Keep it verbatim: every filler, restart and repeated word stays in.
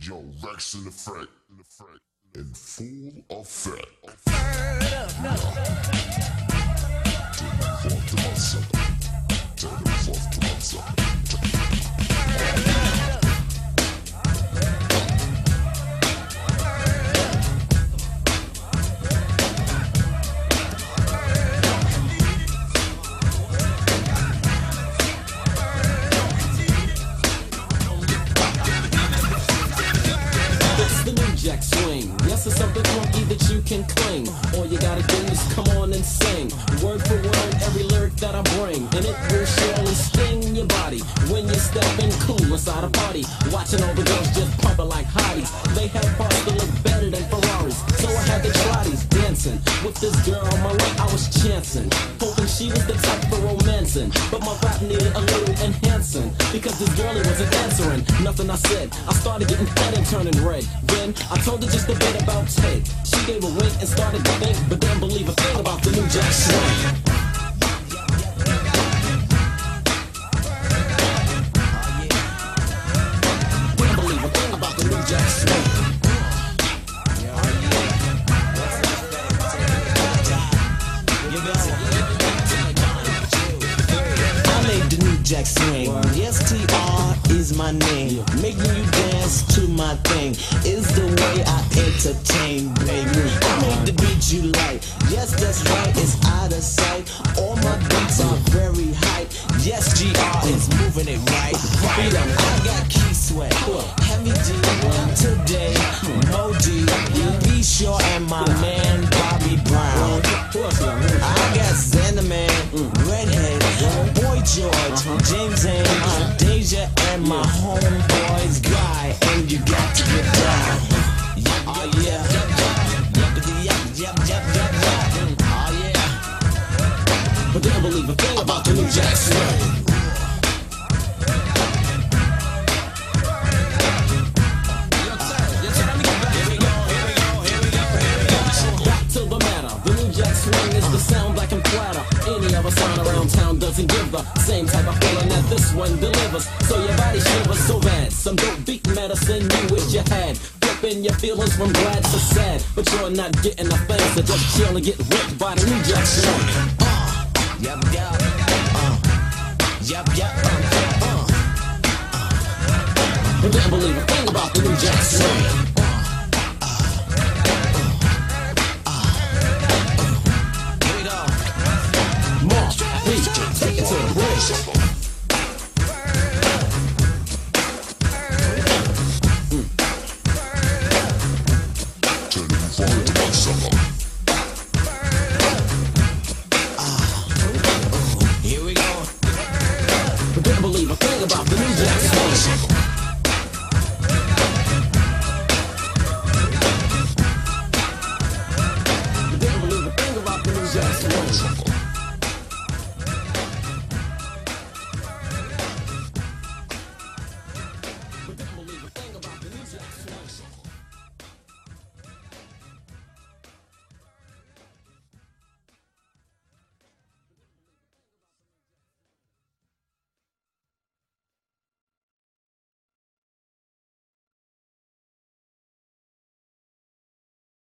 Yo, Rex in effect, in effect, in full effect. Turn the fuck to myself. Turn the fuck to myself. Jack swing. Yes, it's something funky that you can cling. All you gotta do is come on and sing. Word for word, every lyric that I bring. And it will surely sting your body when you're stepping cool inside a party. Watching all the girls just pumping like hotties. They have parts that look better than Ferraris. So I had to try these dancing. With this girl on my right, I was chancing. Hoping she was the type for romancing. But my rap needed a little enhancing. Because this girlie wasn't answering nothing I said. I started getting fed and turning red. Then I told her just a bit about Ted. She gave a wink and started to think, but didn't believe a thing about the new Jack Swing. Didn't believe a thing about the new Jack Swing. I made the new Jack Swing. Yes, T R is my name. Making you dance to my thing is the way I entertain, baby. I made the beat you like. Yes, that's right, it's out of sight. All my beats are very hype. Yes, G R is moving it right. I got Key Sweat, Heavy D, today, Mo D, B Shore, and my man Bobby Brown. I got Xander Man, Redhead, Boy George, James Haynes, Deja, and my homeboys Guy. And you got to get down. Oh yeah. Oh yeah. But they don't believe a thing about the new Jack Swing. Is the sound black and flatter. Any other sound around town doesn't give the same type of feeling that this one delivers. So your body shivers so bad. Some dope beat medicine you wish you had. Flipping your feelings from glad to sad. But you're not getting a thing, so just chill and get ripped by the new Jack Swing. Uh, yep, yep, uh, yep, yep, uh, uh, uh. But didn't believe a thing about the new Jack Swing. Take it to the bridge. Mm. Turn the fuck to myself. Ah, here we go. But didn't believe a thing about the new Jack Swing.